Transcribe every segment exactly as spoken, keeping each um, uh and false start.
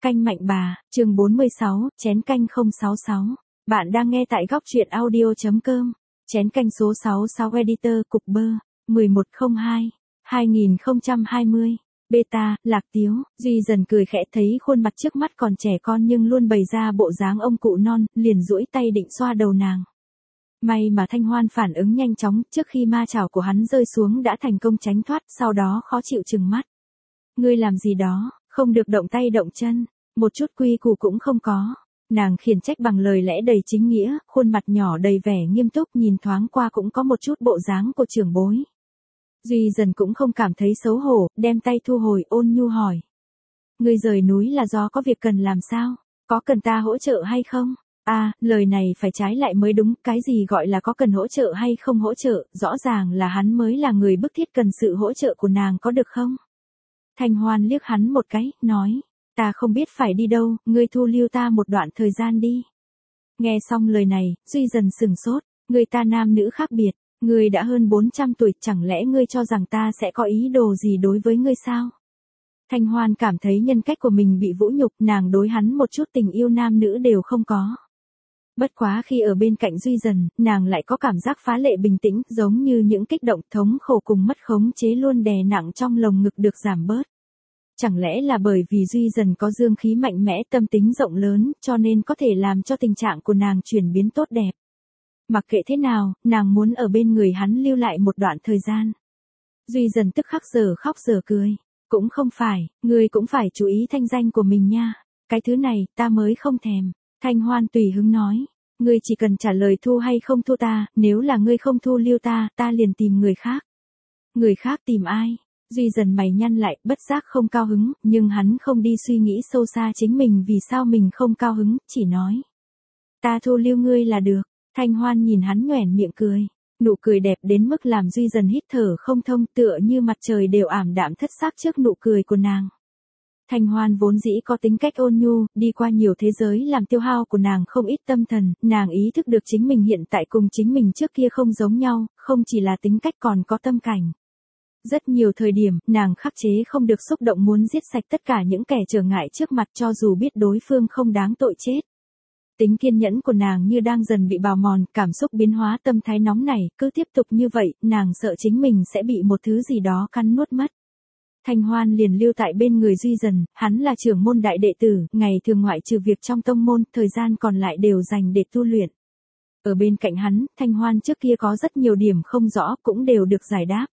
Canh Mạnh Bà, chương bốn mươi sáu, chén canh không sáu sáu. Bạn đang nghe tại góc truyện audio.com. Chén canh số sáu mươi sáu Editor Cục Bơ, mười một không hai, hai nghìn không trăm hai mươi. Beta, Lạc Tiếu, Duy Dần cười khẽ thấy khuôn mặt trước mắt còn trẻ con nhưng luôn bày ra bộ dáng ông cụ non, liền duỗi tay định xoa đầu nàng. May mà Thanh Hoan phản ứng nhanh chóng, trước khi ma chảo của hắn rơi xuống đã thành công tránh thoát, sau đó khó chịu trừng mắt. Ngươi làm gì đó, không được động tay động chân, một chút quy củ cũng không có. Nàng khiển trách bằng lời lẽ đầy chính nghĩa, khuôn mặt nhỏ đầy vẻ nghiêm túc nhìn thoáng qua cũng có một chút bộ dáng của trưởng bối. Duy Dần cũng không cảm thấy xấu hổ, đem tay thu hồi ôn nhu hỏi. Ngươi rời núi là do có việc cần làm sao? Có cần ta hỗ trợ hay không? À, lời này phải trái lại mới đúng, cái gì gọi là có cần hỗ trợ hay không hỗ trợ, rõ ràng là hắn mới là người bức thiết cần sự hỗ trợ của nàng có được không? Thanh Hoan liếc hắn một cái, nói, ta không biết phải đi đâu, ngươi thu lưu ta một đoạn thời gian đi. Nghe xong lời này, Duy Dần sừng sốt, người ta nam nữ khác biệt, ngươi đã hơn bốn trăm tuổi, chẳng lẽ ngươi cho rằng ta sẽ có ý đồ gì đối với ngươi sao? Thanh Hoan cảm thấy nhân cách của mình bị vũ nhục, nàng đối hắn một chút tình yêu nam nữ đều không có. Bất quá khi ở bên cạnh Duy Dần, nàng lại có cảm giác phá lệ bình tĩnh, giống như những kích động thống khổ cùng mất khống chế luôn đè nặng trong lồng ngực được giảm bớt. Chẳng lẽ là bởi vì Duy Dần có dương khí mạnh mẽ, tâm tính rộng lớn, cho nên có thể làm cho tình trạng của nàng chuyển biến tốt đẹp. Mặc kệ thế nào, nàng muốn ở bên người hắn lưu lại một đoạn thời gian. Duy Dần tức khắc giờ khóc giờ cười. Cũng không phải, ngươi cũng phải chú ý thanh danh của mình nha. Cái thứ này, ta mới không thèm. Thanh Hoan tùy hứng nói. Ngươi chỉ cần trả lời thu hay không thu ta, nếu là ngươi không thu lưu ta, ta liền tìm người khác. Người khác tìm ai? Duy Dần mày nhăn lại, bất giác không cao hứng, nhưng hắn không đi suy nghĩ sâu xa chính mình vì sao mình không cao hứng, chỉ nói. Ta thu lưu ngươi là được. Thanh Hoan nhìn hắn nhoẻn miệng cười. Nụ cười đẹp đến mức làm Duy Dần hít thở không thông, tựa như mặt trời đều ảm đạm thất sắc trước nụ cười của nàng. Thanh Hoan vốn dĩ có tính cách ôn nhu, đi qua nhiều thế giới làm tiêu hao của nàng không ít tâm thần, nàng ý thức được chính mình hiện tại cùng chính mình trước kia không giống nhau, không chỉ là tính cách còn có tâm cảnh. Rất nhiều thời điểm, nàng khắc chế không được xúc động muốn giết sạch tất cả những kẻ trở ngại trước mặt cho dù biết đối phương không đáng tội chết. Tính kiên nhẫn của nàng như đang dần bị bào mòn, cảm xúc biến hóa tâm thái nóng này, cứ tiếp tục như vậy, nàng sợ chính mình sẽ bị một thứ gì đó cắn nuốt mất. Thanh Hoan liền lưu tại bên người Duy Dần, hắn là trưởng môn đại đệ tử, ngày thường ngoại trừ việc trong tông môn, thời gian còn lại đều dành để tu luyện. Ở bên cạnh hắn, Thanh Hoan trước kia có rất nhiều điểm không rõ, cũng đều được giải đáp.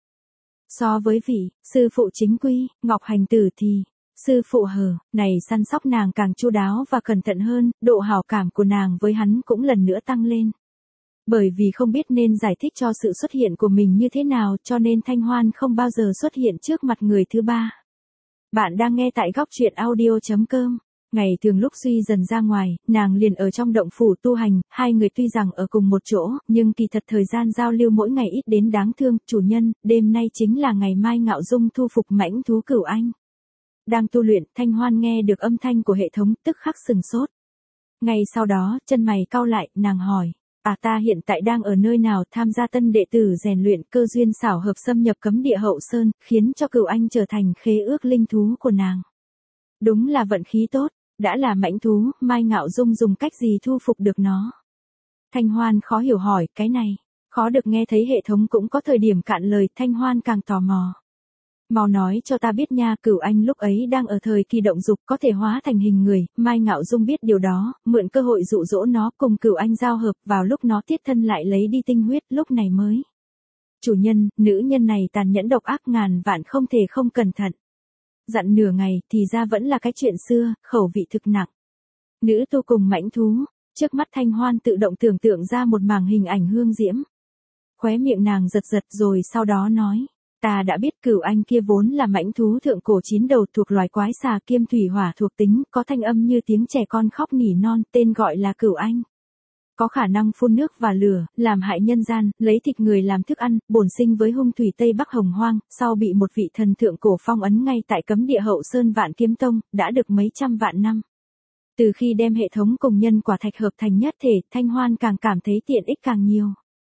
So với vị, sư phụ chính quy, Ngọc Hành Tử thì, sư phụ hờ, này săn sóc nàng càng chu đáo và cẩn thận hơn, độ hảo cảm của nàng với hắn cũng lần nữa tăng lên. Bởi vì không biết nên giải thích cho sự xuất hiện của mình như thế nào cho nên Thanh Hoan không bao giờ xuất hiện trước mặt người thứ ba. Bạn đang nghe tại góc truyện audio.com. Ngày thường lúc Duy Dần ra ngoài, nàng liền ở trong động phủ tu hành, hai người tuy rằng ở cùng một chỗ, nhưng kỳ thật thời gian giao lưu mỗi ngày ít đến đáng thương, chủ nhân, đêm nay chính là ngày mai Ngạo Dung thu phục mãnh thú Cửu Anh. Đang tu luyện, Thanh Hoan nghe được âm thanh của hệ thống, tức khắc sừng sốt. Ngay sau đó, chân mày cau lại, nàng hỏi, à ta hiện tại đang ở nơi nào, tham gia tân đệ tử rèn luyện, cơ duyên xảo hợp xâm nhập cấm địa Hậu Sơn, khiến cho Cửu Anh trở thành khế ước linh thú của nàng. Đúng là vận khí tốt, đã là mãnh thú, Mai Ngạo Dung dùng cách gì thu phục được nó? Thanh Hoan khó hiểu hỏi, cái này, khó được nghe thấy hệ thống cũng có thời điểm cạn lời, Thanh Hoan càng tò mò. Mau nói cho ta biết nha, Cửu Anh lúc ấy đang ở thời kỳ động dục có thể hóa thành hình người, Mai Ngạo Dung biết điều đó, mượn cơ hội dụ dỗ nó cùng Cửu Anh giao hợp, vào lúc nó tiết thân lại lấy đi tinh huyết, lúc này mới. Chủ nhân, nữ nhân này tàn nhẫn độc ác ngàn vạn không thể không cẩn thận. Dặn nửa ngày, thì ra vẫn là cái chuyện xưa, khẩu vị thực nặng. Nữ tu cùng mãnh thú, trước mắt Thanh Hoan tự động tưởng tượng ra một mảng hình ảnh hương diễm. Khóe miệng nàng giật giật rồi sau đó nói. Ta đã biết Cửu Anh kia vốn là mãnh thú thượng cổ chín đầu thuộc loài quái xà kiêm thủy hỏa thuộc tính, có thanh âm như tiếng trẻ con khóc nỉ non, tên gọi là Cửu Anh. Có khả năng phun nước và lửa, làm hại nhân gian, lấy thịt người làm thức ăn, bổn sinh với hung thủy Tây Bắc Hồng Hoang, sau bị một vị thần thượng cổ phong ấn ngay tại cấm địa Hậu Sơn Vạn Kiếm Tông, đã được mấy trăm vạn năm. Từ khi đem hệ thống cùng nhân quả thạch hợp thành nhất thể, Thanh Hoan càng cảm thấy tiện ích càng nhiều.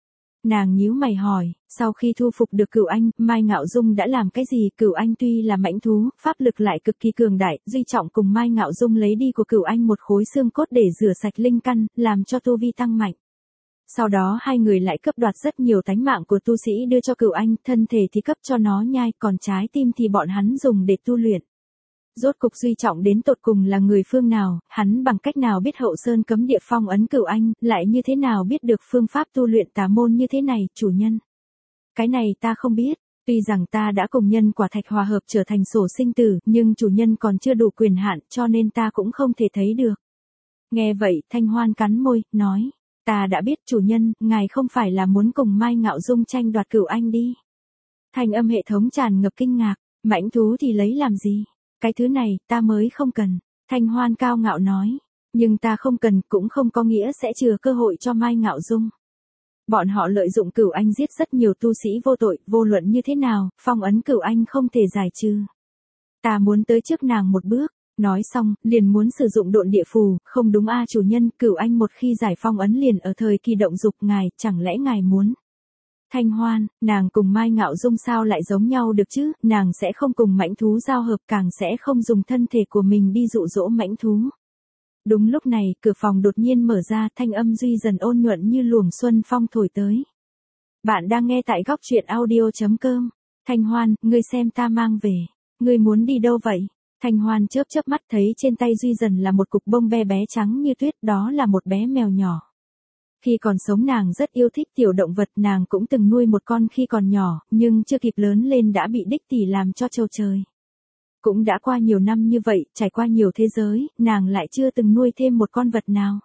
Nàng nhíu mày hỏi, sau khi thu phục được Cửu Anh, Mai Ngạo Dung đã làm cái gì? Cửu Anh tuy là mãnh thú, pháp lực lại cực kỳ cường đại, Duy Trọng cùng Mai Ngạo Dung lấy đi của Cửu Anh một khối xương cốt để rửa sạch linh căn, làm cho tu vi tăng mạnh. Sau đó hai người lại cướp đoạt rất nhiều tánh mạng của tu sĩ đưa cho Cửu Anh, thân thể thì cấp cho nó nhai, còn trái tim thì bọn hắn dùng để tu luyện. Rốt cục Duy Trọng đến tột cùng là người phương nào, hắn bằng cách nào biết Hậu Sơn cấm địa phong ấn Cửu Anh, lại như thế nào biết được phương pháp tu luyện tà môn như thế này, chủ nhân? Cái này ta không biết, tuy rằng ta đã cùng nhân quả thạch hòa hợp trở thành sổ sinh tử, nhưng chủ nhân còn chưa đủ quyền hạn cho nên ta cũng không thể thấy được. Nghe vậy, Thanh Hoan cắn môi, nói, ta đã biết chủ nhân, ngài không phải là muốn cùng Mai Ngạo Dung tranh đoạt Cửu Anh đi. Thanh âm hệ thống tràn ngập kinh ngạc, mãnh thú thì lấy làm gì? Cái thứ này, ta mới không cần. Thanh Hoan cao ngạo nói. Nhưng ta không cần cũng không có nghĩa sẽ chừa cơ hội cho Mai Ngạo Dung. Bọn họ lợi dụng Cửu Anh giết rất nhiều tu sĩ vô tội, vô luận như thế nào, phong ấn Cửu Anh không thể giải trừ. Ta muốn tới trước nàng một bước. Nói xong, liền muốn sử dụng độn địa phù, không đúng a chủ nhân, Cửu Anh một khi giải phong ấn liền ở thời kỳ động dục ngài, chẳng lẽ ngài muốn? Thanh Hoan, nàng cùng Mai Ngạo Dung sao lại giống nhau được chứ, nàng sẽ không cùng mãnh thú giao hợp, càng sẽ không dùng thân thể của mình đi dụ dỗ mãnh thú. Đúng lúc này, cửa phòng đột nhiên mở ra, thanh âm Duy dần ôn nhuận như luồng xuân phong thổi tới. Bạn đang nghe tại góc truyện audio chấm com. Thanh Hoan, ngươi xem ta mang về. Ngươi muốn đi đâu vậy? Thanh Hoan chớp chớp mắt thấy trên tay Duy dần là một cục bông be bé trắng như tuyết, đó là một bé mèo nhỏ. Khi còn sống nàng rất yêu thích tiểu động vật, nàng cũng từng nuôi một con khi còn nhỏ, nhưng chưa kịp lớn lên đã bị đích tỷ làm cho trâu trời. Cũng đã qua nhiều năm như vậy, trải qua nhiều thế giới, nàng lại chưa từng nuôi thêm một con vật nào.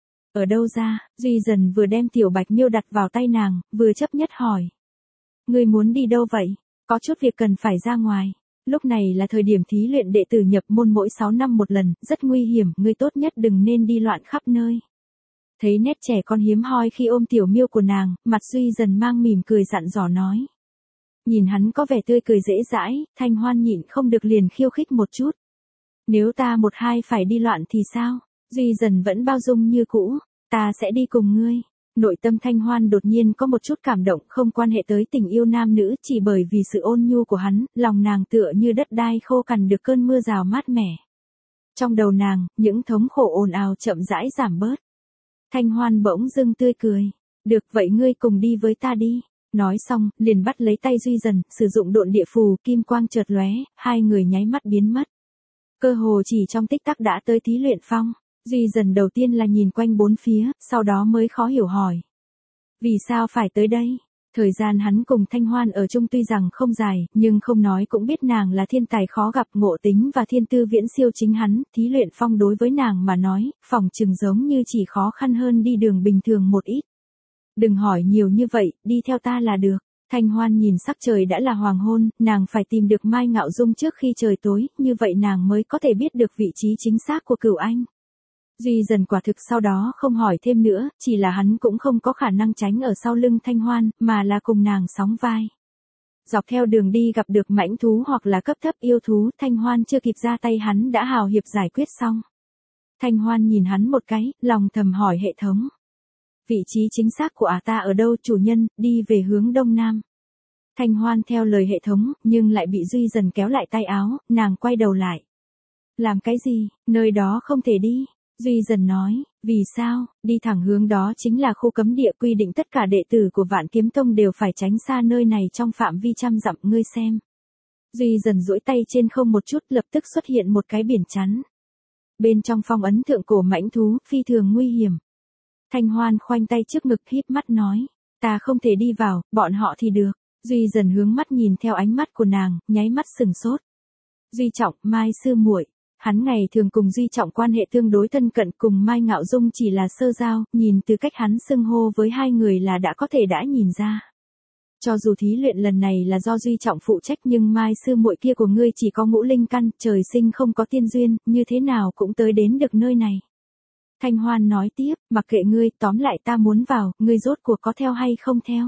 Ở đâu ra? Duy dần vừa đem tiểu bạch miêu đặt vào tay nàng, vừa chấp nhất hỏi. Ngươi muốn đi đâu vậy? Có chút việc cần phải ra ngoài. Lúc này là thời điểm thí luyện đệ tử nhập môn mỗi sáu năm một lần, rất nguy hiểm, ngươi tốt nhất đừng nên đi loạn khắp nơi. Thấy nét trẻ con hiếm hoi khi ôm tiểu miêu của nàng, mặt Duy dần mang mỉm cười dặn dò nói. Nhìn hắn có vẻ tươi cười dễ dãi, Thanh Hoan nhịn không được liền khiêu khích một chút. Nếu ta một hai phải đi loạn thì sao? Duy dần vẫn bao dung như cũ, ta sẽ đi cùng ngươi. Nội tâm Thanh Hoan đột nhiên có một chút cảm động, không quan hệ tới tình yêu nam nữ, chỉ bởi vì sự ôn nhu của hắn, lòng nàng tựa như đất đai khô cằn được cơn mưa rào mát mẻ. Trong đầu nàng, những thống khổ ồn ào chậm rãi giảm bớt. Thanh Hoan bỗng dưng tươi cười. Được vậy ngươi cùng đi với ta đi. Nói xong, liền bắt lấy tay Duy dần, sử dụng độn địa phù, kim quang chợt lóe, hai người nháy mắt biến mất. Cơ hồ chỉ trong tích tắc đã tới thí luyện phong. Duy dần đầu tiên là nhìn quanh bốn phía, sau đó mới khó hiểu hỏi. Vì sao phải tới đây? Thời gian hắn cùng Thanh Hoan ở chung tuy rằng không dài, nhưng không nói cũng biết nàng là thiên tài khó gặp, ngộ tính và thiên tư viễn siêu chính hắn, thí luyện phong đối với nàng mà nói, phòng chừng giống như chỉ khó khăn hơn đi đường bình thường một ít. Đừng hỏi nhiều như vậy, đi theo ta là được. Thanh Hoan nhìn sắc trời đã là hoàng hôn, nàng phải tìm được Mai Ngạo Dung trước khi trời tối, như vậy nàng mới có thể biết được vị trí chính xác của Cửu Anh. Duy dần quả thực sau đó không hỏi thêm nữa, chỉ là hắn cũng không có khả năng tránh ở sau lưng Thanh Hoan, mà là cùng nàng sóng vai. Dọc theo đường đi gặp được mãnh thú hoặc là cấp thấp yêu thú, Thanh Hoan chưa kịp ra tay hắn đã hào hiệp giải quyết xong. Thanh Hoan nhìn hắn một cái, lòng thầm hỏi hệ thống. Vị trí chính xác của ả ta ở đâu chủ nhân, đi về hướng đông nam. Thanh Hoan theo lời hệ thống, nhưng lại bị Duy dần kéo lại tay áo, nàng quay đầu lại. Làm cái gì, nơi đó không thể đi. Duy dần nói, vì sao, đi thẳng hướng đó chính là khu cấm địa, quy định tất cả đệ tử của Vạn Kiếm Tông đều phải tránh xa nơi này trong phạm vi trăm dặm, ngươi xem. Duy dần duỗi tay trên không một chút, lập tức xuất hiện một cái biển chắn. Bên trong phong ấn thượng cổ mãnh thú, phi thường nguy hiểm. Thanh Hoan khoanh tay trước ngực híp mắt nói, ta không thể đi vào, bọn họ thì được. Duy dần hướng mắt nhìn theo ánh mắt của nàng, nháy mắt sừng sốt. Duy Trọng, Mai sư muội. Hắn ngày thường cùng Duy Trọng quan hệ tương đối thân cận, cùng Mai Ngạo Dung chỉ là sơ giao, nhìn từ cách hắn xưng hô với hai người là đã có thể đã nhìn ra. Cho dù thí luyện lần này là do Duy Trọng phụ trách, nhưng Mai sư muội kia của ngươi chỉ có ngũ linh căn, trời sinh không có tiên duyên, như thế nào cũng tới đến được nơi này. Thanh Hoan nói tiếp, mặc kệ ngươi, tóm lại ta muốn vào, ngươi rốt cuộc có theo hay không theo.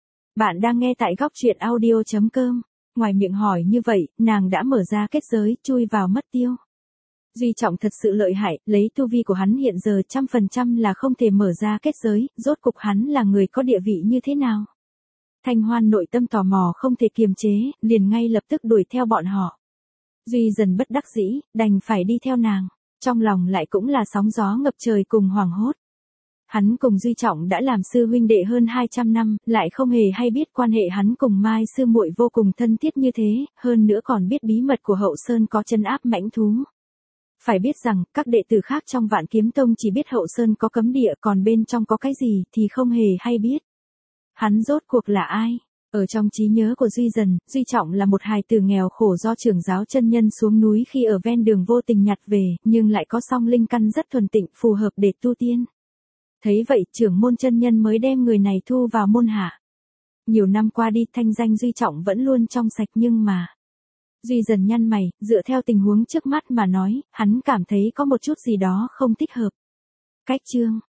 Bạn đang nghe tại góc truyện audio chấm com. Ngoài miệng hỏi như vậy, nàng đã mở ra kết giới, chui vào mất tiêu. Duy Trọng thật sự lợi hại, lấy tu vi của hắn hiện giờ trăm phần trăm là không thể mở ra kết giới, rốt cục hắn là người có địa vị như thế nào. Thanh Hoan nội tâm tò mò không thể kiềm chế, liền ngay lập tức đuổi theo bọn họ. Duy dần bất đắc dĩ, đành phải đi theo nàng, trong lòng lại cũng là sóng gió ngập trời cùng hoảng hốt. Hắn cùng Duy Trọng đã làm sư huynh đệ hơn hai trăm năm, lại không hề hay biết quan hệ hắn cùng Mai sư muội vô cùng thân thiết như thế, hơn nữa còn biết bí mật của Hậu Sơn có chân áp mãnh thú. Phải biết rằng, các đệ tử khác trong Vạn Kiếm Tông chỉ biết Hậu Sơn có cấm địa, còn bên trong có cái gì thì không hề hay biết. Hắn rốt cuộc là ai? Ở trong trí nhớ của Duy Dần, Duy Trọng là một hài tử nghèo khổ do trưởng giáo chân nhân xuống núi khi ở ven đường vô tình nhặt về, nhưng lại có song linh căn rất thuần tịnh, phù hợp để tu tiên. Thấy vậy, trưởng môn chân nhân mới đem người này thu vào môn hạ. Nhiều năm qua đi, thanh danh Duy Trọng vẫn luôn trong sạch, nhưng mà... Duy Dần nhăn mày, dựa theo tình huống trước mắt mà nói, hắn cảm thấy có một chút gì đó không thích hợp. Cách chương